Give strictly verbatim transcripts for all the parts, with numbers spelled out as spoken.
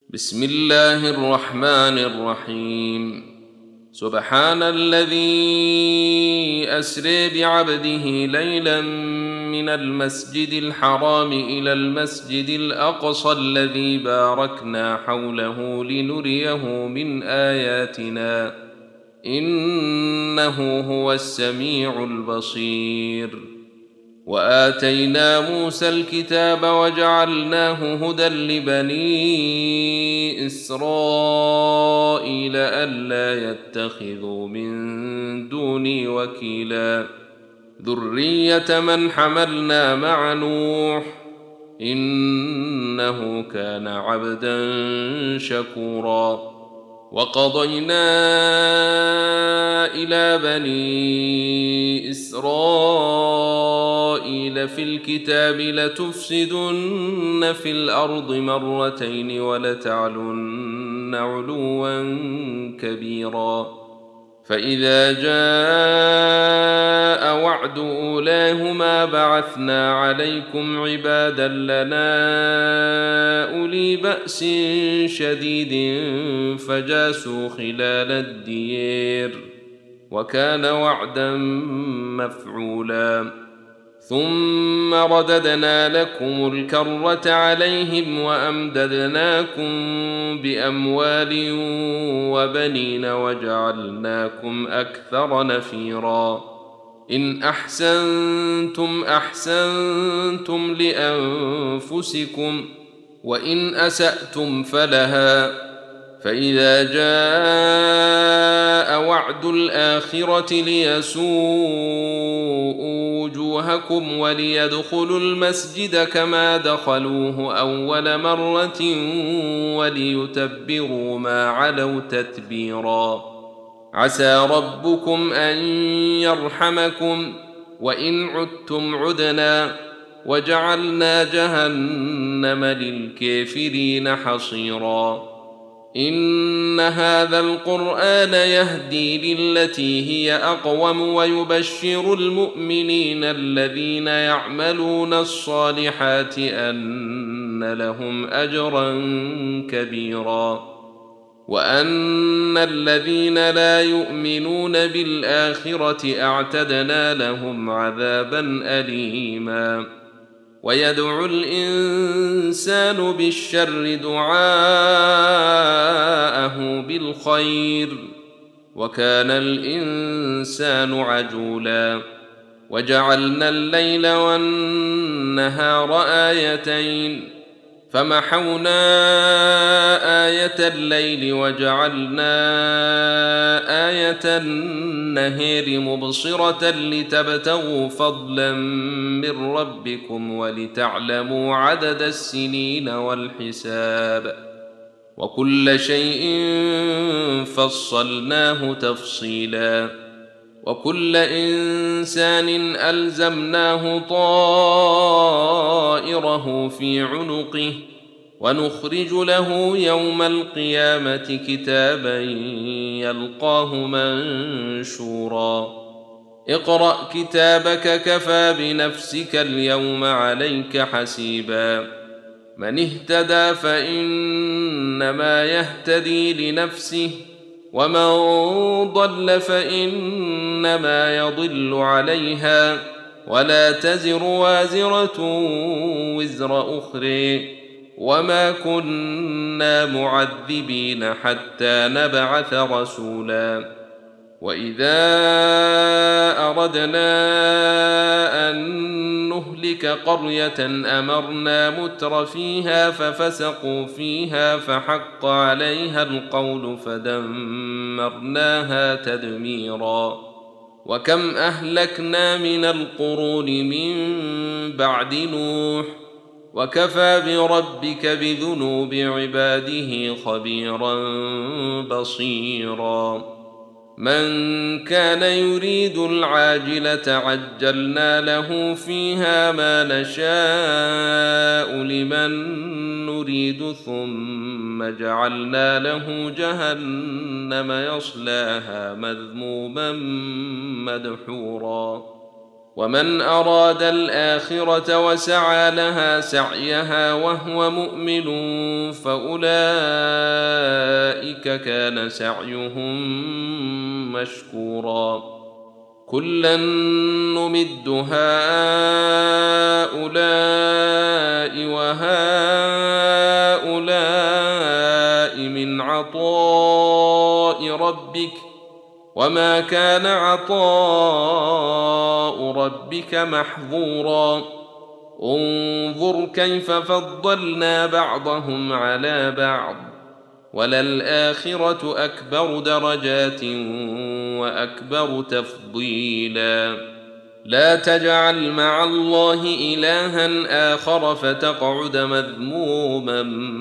بسم الله الرحمن الرحيم. سبحان الذي أسري بعبده ليلا من المسجد الحرام إلى المسجد الأقصى الذي باركنا حوله لنريه من آياتنا إنه هو السميع البصير. وآتينا موسى الكتاب وجعلناه هدى لبني إسرائيل ألا يتخذوا من دوني وكيلا ذرية من حملنا مع نوح إنه كان عبدا شكورا. وقضينا إلى بني إسرائيل في الكتاب لتفسدن في الأرض مرتين ولتعلن علوا كبيرا. فإذا جاء وعد أولاهما بعثنا عليكم عبادا لنا أولي بأس شديد فجاسوا خلال الدير وكان وعدا مفعولا. ثم رددنا لكم الكرة عليهم وأمددناكم بأموال وبنين وجعلناكم أكثر نفيرا. إن أحسنتم أحسنتم لأنفسكم وإن أسأتم فلها. فإذا جاء وعد الآخرة ليسوءوا وجوهكم وليدخلوا المسجد كما دخلوه أول مرة وليتبروا ما علوا تتبيرا. عسى ربكم أن يرحمكم وإن عدتم عدنا وجعلنا جهنم للكافرين حصيرا. إن هذا القرآن يهدي للتي هي أقوم ويبشر المؤمنين الذين يعملون الصالحات أن لهم أجرا كبيرا وأن الذين لا يؤمنون بالآخرة أعتدنا لهم عذابا أليما. ويدعو الإنسان بالشر دعاءه بالخير وكان الإنسان عجولا. وجعلنا الليل والنهار آيتين فمحونا آية الليل وجعلنا آية النهار مبصرة لتبتغوا فضلا من ربكم ولتعلموا عدد السنين والحساب وكل شيء فصلناه تفصيلا. وكل إنسان ألزمناه طائره في عنقه ونخرج له يوم القيامة كتابا يلقاه منشورا. اقرأ كتابك كفى بنفسك اليوم عليك حسيبا. من اهتدى فإنما يهتدي لنفسه ومن ضل فإنما يضل عليها ولا تزر وازرة وزر أخرى وما كنا معذبين حتى نبعث رسولا. وإذا أردنا أن نهلك قرية أمرنا متر فيها ففسقوا فيها فحق عليها القول فدمرناها تدميرا. وكم أهلكنا من القرون من بعد نوح وكفى بربك بذنوب عباده خبيرا بصيرا. من كان يريد العاجلة عجلنا له فيها ما نشاء لمن نريد ثم جعلنا له جهنم يصلاها مذموما مدحورا. ومن أراد الآخرة وسعى لها سعيها وهو مؤمن فأولئك كان سعيهم مشكورا كلا نمد هؤلاء وهؤلاء من عطاء ربك وما كان عطاء ربك محظورا انظر كيف فضلنا بعضهم على بعض وللآخرة أكبر درجات وأكبر تفضيلا لا تجعل مع الله إلها آخر فتقعد مذموما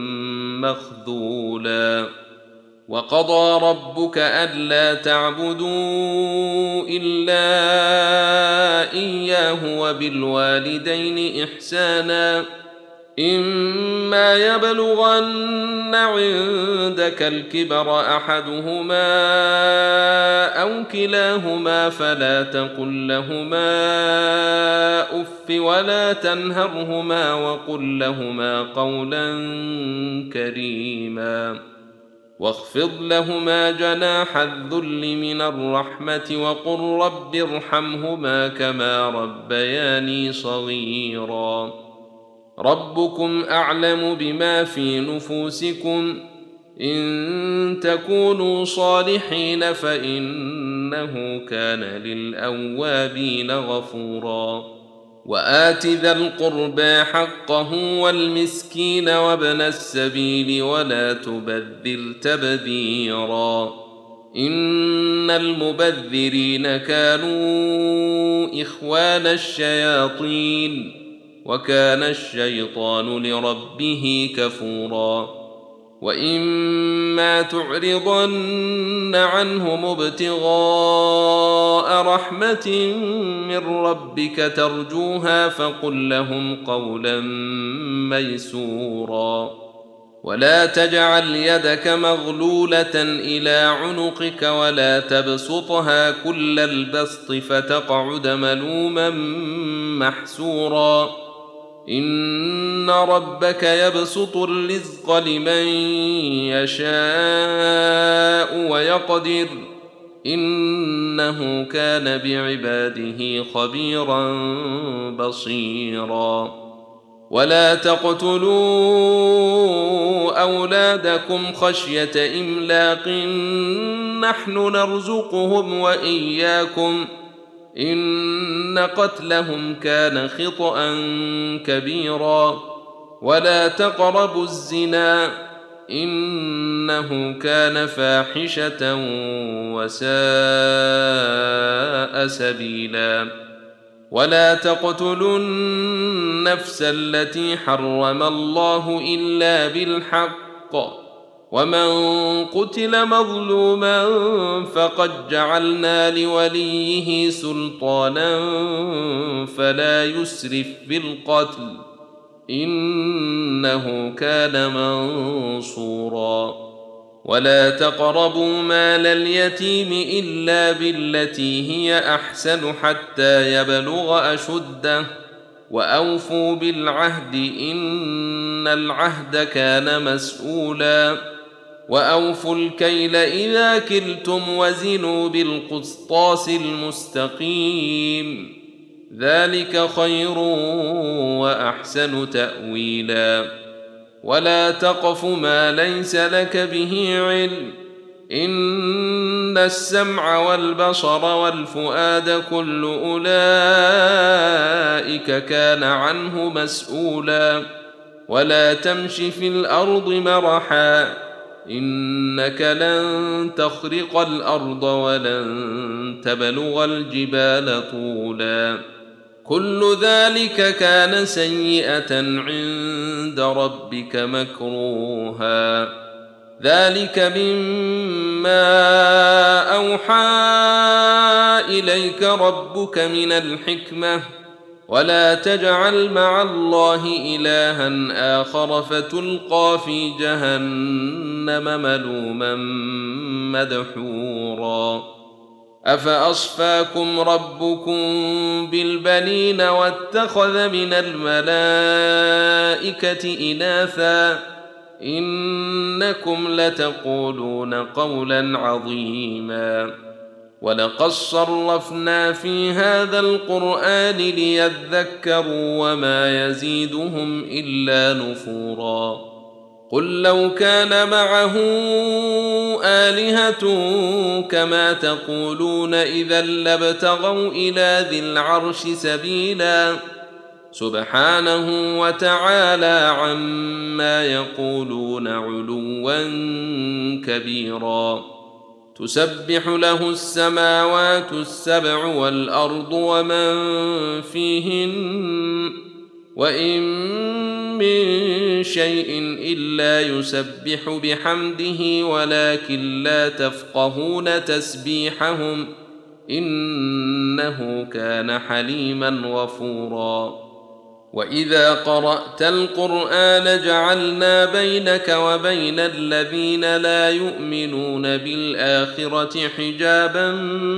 مخذولا وقضى ربك ألا تعبدوا إلا إياه وبالوالدين إحسانا إما يبلغن عندك الكبر أحدهما أو كلاهما فلا تقل لهما أف ولا تنهرهما وقل لهما قولا كريما واخفض لهما جناح الذل من الرحمة وقل رب ارحمهما كما ربياني صغيرا ربكم أعلم بما في نفوسكم إن تكونوا صالحين فإنه كان للأوابين غفورا وآت ذا القربى حقه والمسكين وابن السبيل ولا تبذر تبذيرا إن المبذرين كانوا إخوان الشياطين وكان الشيطان لربه كفورا وإما تعرضن عنهم ابتغاء رحمة من ربك ترجوها فقل لهم قولا ميسورا ولا تجعل يدك مغلولة إلى عنقك ولا تبسطها كل البسط فتقعد ملوما محسورا إن ربك يبسط الرزق لمن يشاء ويقدر إنه كان بعباده خبيرا بصيرا ولا تقتلوا أولادكم خشية إملاق نحن نرزقهم وإياكم إن قتلهم كان خطأ كبيرا ولا تقربوا الزنا إنه كان فاحشة وساء سبيلا ولا تقتلوا النفس التي حرم الله إلا بالحق ومن قتل مظلوما فقد جعلنا لوليه سلطانا فلا يسرف بالقتل إنه كان منصورا ولا تقربوا مال اليتيم إلا بالتي هي أحسن حتى يبلغ أشده وأوفوا بالعهد إن العهد كان مسؤولا وأوفوا الكيل إذا كلتم وزنوا بالقسطاس المستقيم ذلك خير وأحسن تأويلا ولا تقف ما ليس لك به علم إن السمع والبصر والفؤاد كل أولئك كان عنه مسؤولا ولا تمش في الأرض مرحا إنك لن تخرق الأرض ولن تبلغ الجبال طولا كل ذلك كان سيئة عند ربك مكروها ذلك مما أوحى إليك ربك من الحكمة ولا تجعل مع الله إلها آخر فتلقى في جهنم ملوما مدحورا أفأصفاكم ربكم بالبنين واتخذ من الملائكة إناثا إنكم لتقولون قولا عظيما ولقد صرفنا في هذا القرآن ليذكروا وما يزيدهم إلا نفورا قل لو كان معه آلهة كما تقولون إذا لابتغوا إلى ذي العرش سبيلا سبحانه وتعالى عما يقولون علوا كبيرا تسبح له السماوات السبع والأرض ومن فيهن وإن من شيء إلا يسبح بحمده ولكن لا تفقهون تسبيحهم إنه كان حليما غفورا وإذا قرأت القرآن جعلنا بينك وبين الذين لا يؤمنون بالآخرة حجابا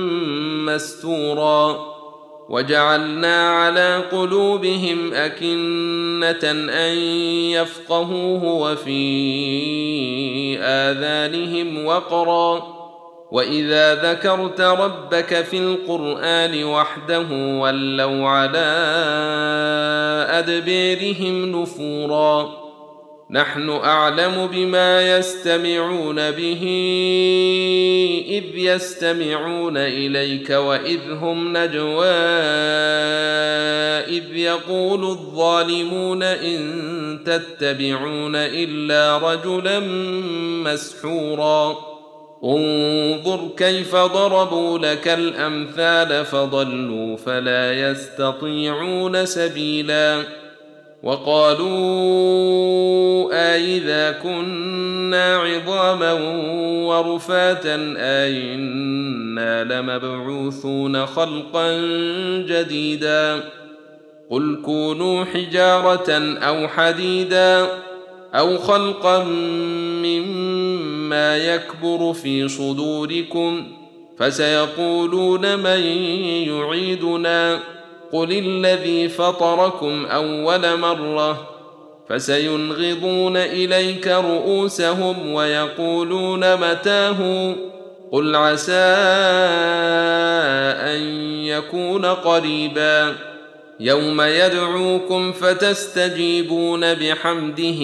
مستورا وجعلنا على قلوبهم أكنة أن يفقهوه وفي آذانهم وقرا وإذا ذكرت ربك في القرآن وحده ولوا على أدبيرهم نفورا نحن أعلم بما يستمعون به إذ يستمعون إليك وإذ هم نجوى إذ يقول الظالمون إن تتبعون إلا رجلا مسحورا انظر كيف ضربوا لك الأمثال فضلوا فلا يستطيعون سبيلا وقالوا أئذا كنا عظاما ورفاتا أئنا لمبعوثون خلقا جديدا قل كونوا حجارة أو حديدا أو خلقا مما يكبر في صدوركم فسيقولون من يعيدنا قل الذي فطركم أول مرة فسينغضون إليك رؤوسهم ويقولون متاه قل عسى أن يكون قريبا يوم يدعوكم فتستجيبون بحمده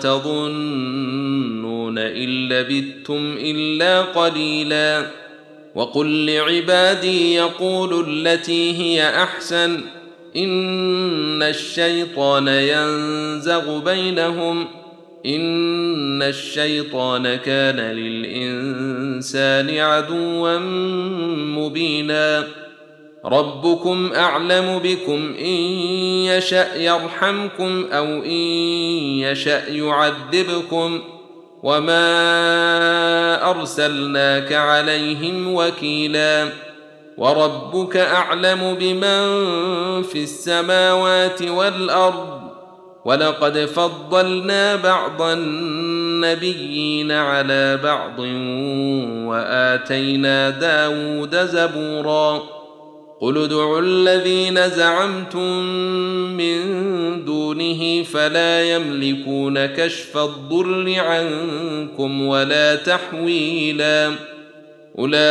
وتظنون إن لبثتم إلا قليلا وقل لعبادي يقولوا التي هي أحسن إن الشيطان ينزغ بينهم إن الشيطان كان للإنسان عدوا مبينا ربكم أعلم بكم إن يشأ يرحمكم أو إن يشأ يعذبكم وما أرسلناك عليهم وكيلا وربك أعلم بمن في السماوات والأرض ولقد فضلنا بعض النبيين على بعض وآتينا داود زبورا قل ادعوا الذين زعمتم من دونه فلا يملكون كشف الضر عنكم ولا تحويلا أولئك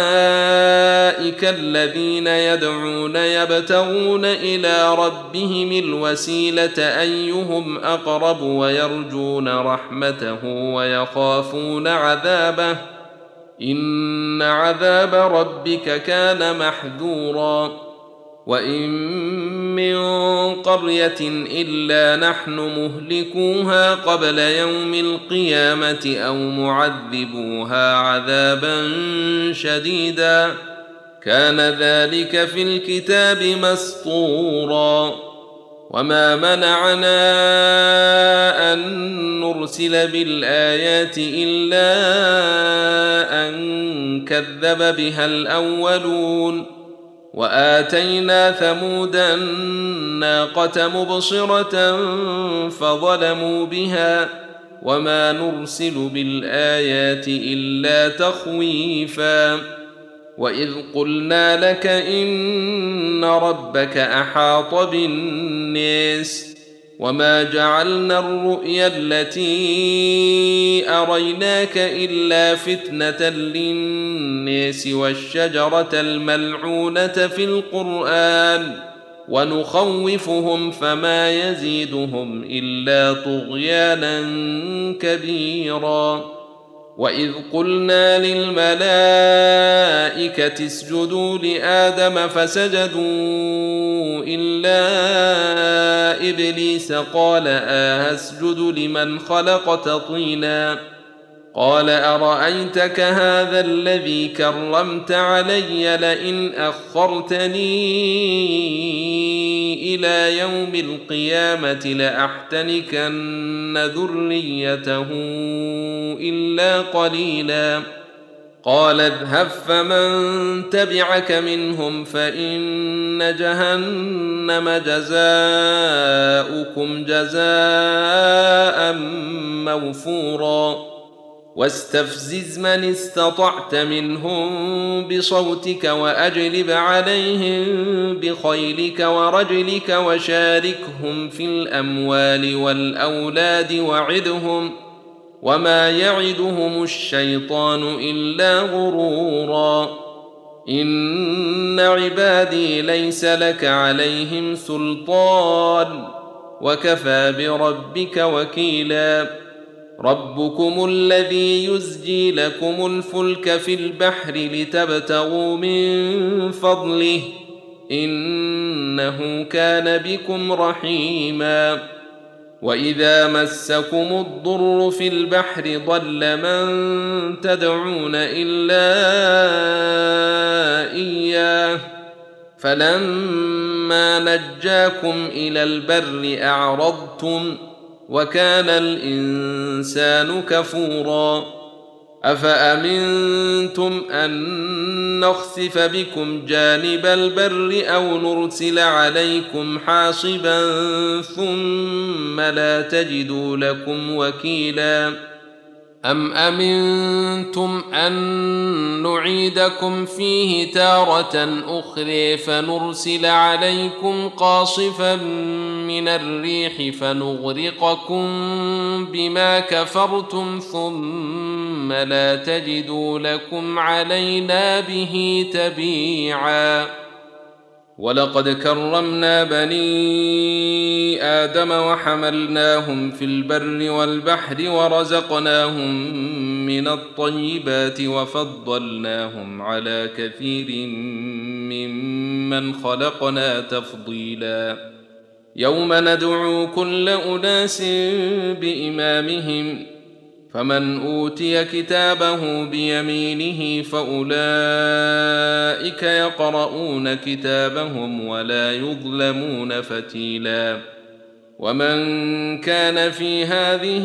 الذين يدعون يبتغون إلى ربهم الوسيلة أيهم أقرب ويرجون رحمته ويخافون عذابه إن عذاب ربك كان محذورا وإن من قرية إلا نحن مهلكوها قبل يوم القيامة أو معذبوها عذابا شديدا كان ذلك في الكتاب مسطورا وما منعنا أن نرسل بالآيات إلا أن كذب بها الأولون وآتينا ثمود الناقة مبصرة فظلموا بها وما نرسل بالآيات إلا تخويفا وإذ قلنا لك إن ربك أحاط بالناس وما جعلنا الرؤيا التي أريناك إلا فتنة للناس والشجرة الملعونة في القرآن ونخوفهم فما يزيدهم إلا طغيانا كبيرا. وإذ قلنا للملائكة اسجدوا لآدم فسجدوا إلا إبليس قال أسجد لمن خلقت طينا قال أرأيتك هذا الذي كرمت علي لئن أخرتني إلى يوم القيامة لأحتنكن ذريته إلا قليلا. قال اذهب فمن تبعك منهم فإن جهنم جزاؤكم جزاء موفورا. واستفزز من استطعت منهم بصوتك وأجلب عليهم بخيلك ورجلك وشاركهم في الأموال والأولاد وعدهم وما يعدهم الشيطان إلا غرورا. إن عبادي ليس لك عليهم سلطان وكفى بربك وكيلا. ربكم الذي يزجي لكم الفلك في البحر لتبتغوا من فضله إنه كان بكم رحيما. وإذا مسكم الضر في البحر ضل من تدعون إلا إياه فلما نجاكم إلى البر أعرضتم وكان الإنسان كفورا. أفأمنتم أن نخسف بكم جانب البر أو نرسل عليكم حاصبا ثم لا تجدوا لكم وكيلا. أم أمنتم أن نعيدكم فيه تارة أخرى فنرسل عليكم قاصفا من الريح فنغرقكم بما كفرتم ثم لا تجدوا لكم علينا به تبيعا. ولقد كرمنا بني آدم وحملناهم في البر والبحر ورزقناهم من الطيبات وفضلناهم على كثير ممن خلقنا تفضيلا. يوم ندعو كل أناس بإمامهم فمن أوتي كتابه بيمينه فأولئك يقرؤون كتابهم ولا يظلمون فتيلا. ومن كان في هذه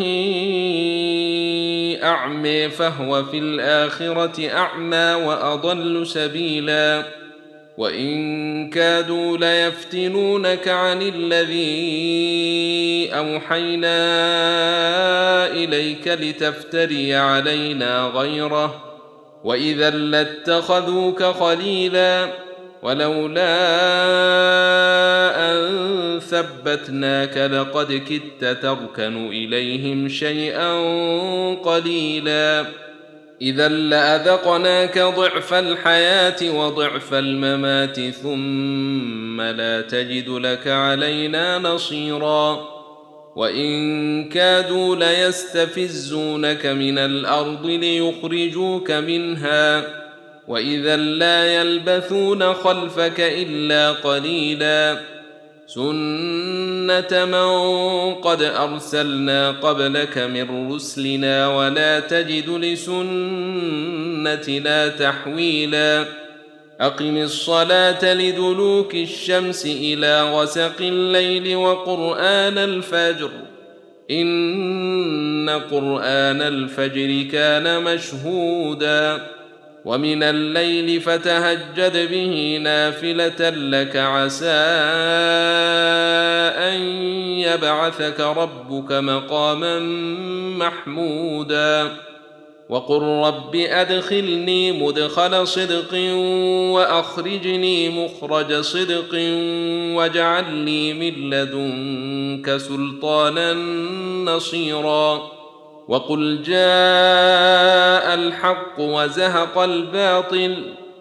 أعمى فهو في الآخرة أعمى وأضل سبيلا. وإن كادوا ليفتنونك عن الذي أوحينا إليك لتفتري علينا غيره وإذا لاتخذوك خليلا ولولا أن ثبتناك لقد كدت تركن إليهم شيئا قليلا. إذا لأذقناك ضعف الحياة وضعف الممات ثم لا تجد لك علينا نصيرا. وإن كادوا ليستفزونك من الأرض ليخرجوك منها وإذا لا يلبثون خلفك إلا قليلا. سنة من قد أرسلنا قبلك من رسلنا ولا تجد لسنتنا تحويلا. أقم الصلاة لدلوك الشمس إلى غسق الليل وقرآن الفجر إن قرآن الفجر كان مشهودا. ومن الليل فتهجد به نافلة لك عسى أن يبعثك ربك مقاما محمودا. وقل رب أدخلني مدخل صدق وأخرجني مخرج صدق واجعل لي من لدنك سلطانا نصيرا وقل جاء الحق وزهق الباطل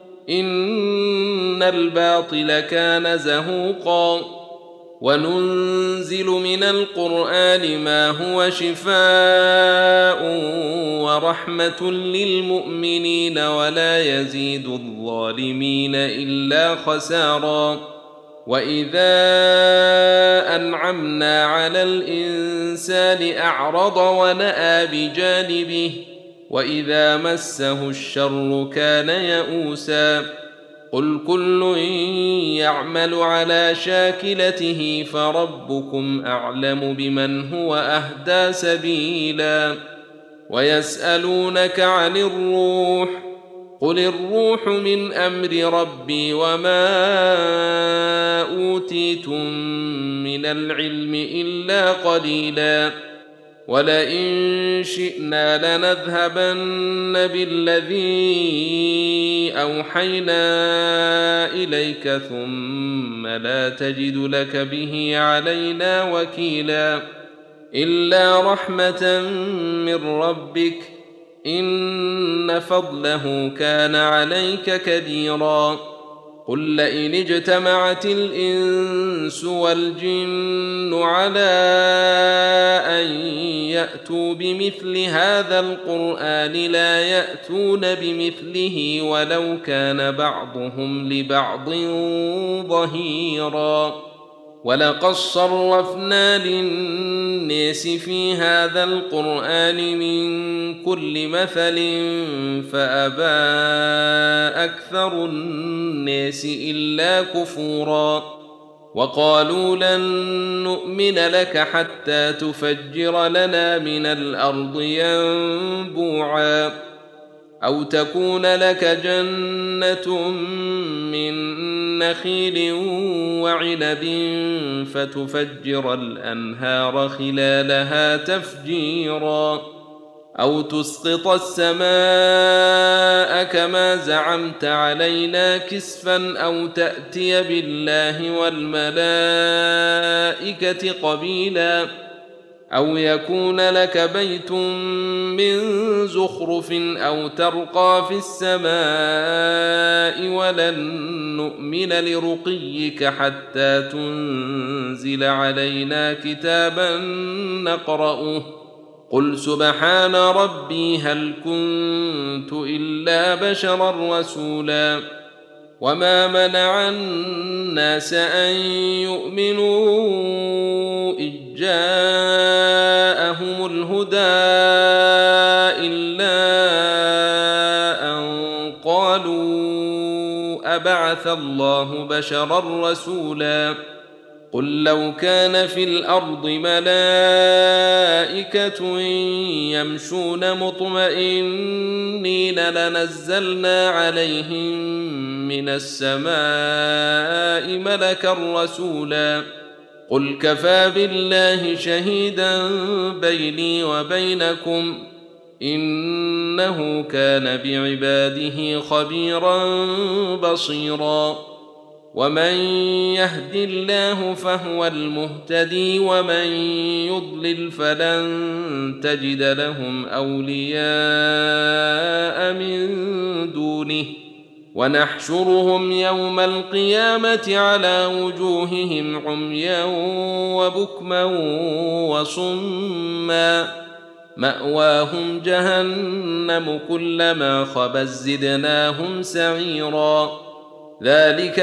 إن الباطل كان زهوقا وننزل من القرآن ما هو شفاء ورحمة للمؤمنين ولا يزيد الظالمين إلا خسارا وإذا أنعمنا على الإنسان أعرض ونأى بجانبه وإذا مسه الشر كان يئوسا قل كل يعمل على شاكلته فربكم أعلم بمن هو أهدى سبيلا ويسألونك عن الروح قل الروح من أمر ربي وما أوتيتم من العلم إلا قليلا ولئن شئنا لنذهبن بالذي أوحينا إليك ثم لا تجد لك به علينا وكيلا إلا رحمة من ربك إن فضله كان عليك كبيرا قل لئن اجتمعت الإنس والجن على أن يأتوا بمثل هذا القرآن لا يأتون بمثله ولو كان بعضهم لبعض ظهيرا ولقد صرفنا للناس في هذا القرآن من كل مثل فأبى أكثر الناس إلا كفورا وقالوا لن نؤمن لك حتى تفجر لنا من الأرض ينبوعا أو تكون لك جنة من نخيل وعنب فتفجر الأنهار خلالها تفجيرا أو تسقط السماء كما زعمت علينا كسفا أو تأتي بالله والملائكة قبيلا أو يكون لك بيت من زخرف أو ترقى في السماء ولن نؤمن لرقيك حتى تنزل علينا كتابا نقرأه قل سبحان ربي هل كنت إلا بشرا رسولا وما منع الناس أن يؤمنوا إذ جاءهم الهدى إلا أن قالوا أبعث الله بشرا رسولا قل لو كان في الأرض ملائكة يمشون مطمئنين لنزلنا عليهم من السماء ملكا رسولا قل كفى بالله شهيدا بيني وبينكم إنه كان بعباده خبيرا بصيرا ومن يهد الله فهو المهتدي ومن يضلل فلن تجد لهم أولياء من دونه ونحشرهم يوم القيامة على وجوههم عميا وبكما وصما مأواهم جهنم كلما خبت زدناهم سعيرا ذلك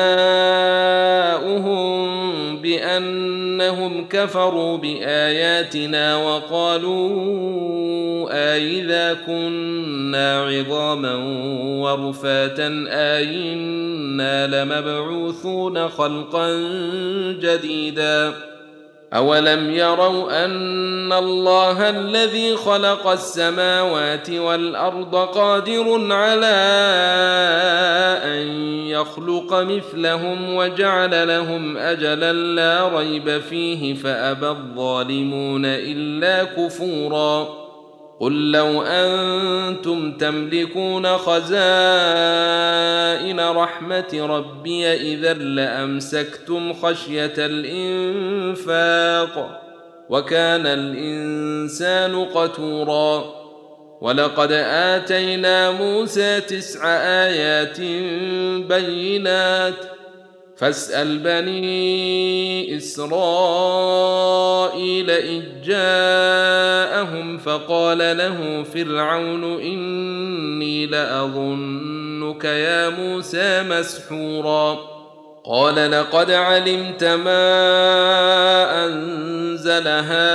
جزاؤهم بأنهم كفروا بآياتنا وقالوا أئذا كنا عظاما ورفاتا أئنا لمبعوثون خلقا جديدا أولم يروا أن الله الذي خلق السماوات والأرض قادر على أن يخلق مثلهم وجعل لهم أجلا لا ريب فيه فأبى الظالمون إلا كفورا قل لو أنتم تملكون خزائن رحمة ربي إذا لأمسكتم خشية الإنفاق وكان الإنسان قتورا. ولقد آتينا موسى تسع آيات بينات فاسأل بني إسرائيل إذ جاءهم فقال له فرعون إني لأظنك يا موسى مسحورا. قال لقد علمت ما أنزل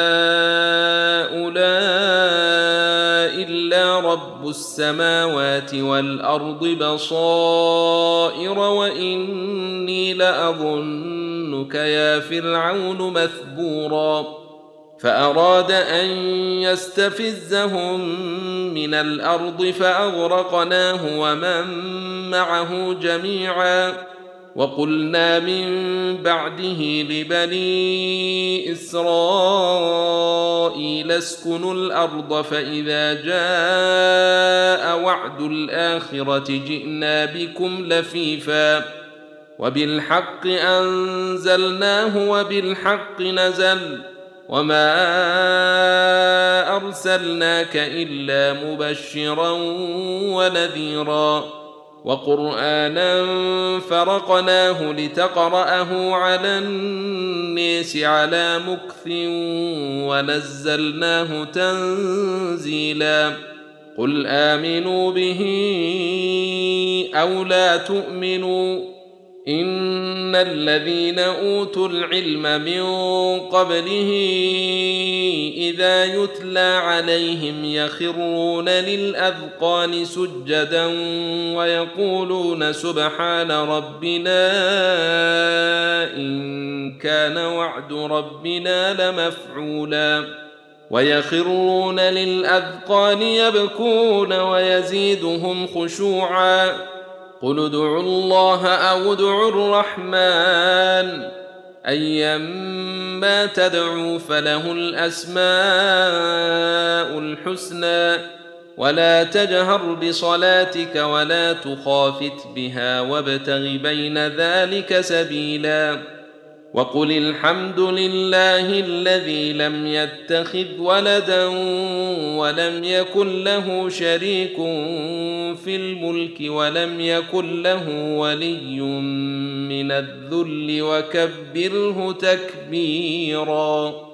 هؤلاء إلا رب السماوات والأرض بصائر وإني لأظنك يا فرعون مثبورا. فأراد أن يستفزهم من الأرض فأغرقناه ومن معه جميعا. وقلنا من بعده لبني إسرائيل اسكنوا الأرض فإذا جاء وعد الآخرة جئنا بكم لفيفا وبالحق أنزلناه وبالحق نزل وما أرسلناك إلا مبشرا ونذيرا وقرآنا فرقناه لتقرأه على الناس على مكث ونزلناه تنزيلا. قل آمنوا به أو لا تؤمنوا إن الذين أوتوا العلم من قبله إذا يتلى عليهم يخرون للأذقان سجدا ويقولون سبحان ربنا إن كان وعد ربنا لمفعولا ويخرون للأذقان يبكون ويزيدهم خشوعا. قل ادعوا الله أو ادعوا الرحمن أيما تدعوا فله الأسماء الحسنى ولا تجهر بصلاتك ولا تخافت بها وابتغ بين ذلك سبيلا. وقل الحمد لله الذي لم يتخذ ولدا ولم يكن له شريك في الملك ولم يكن له ولي من الذل وكبره تكبيرا.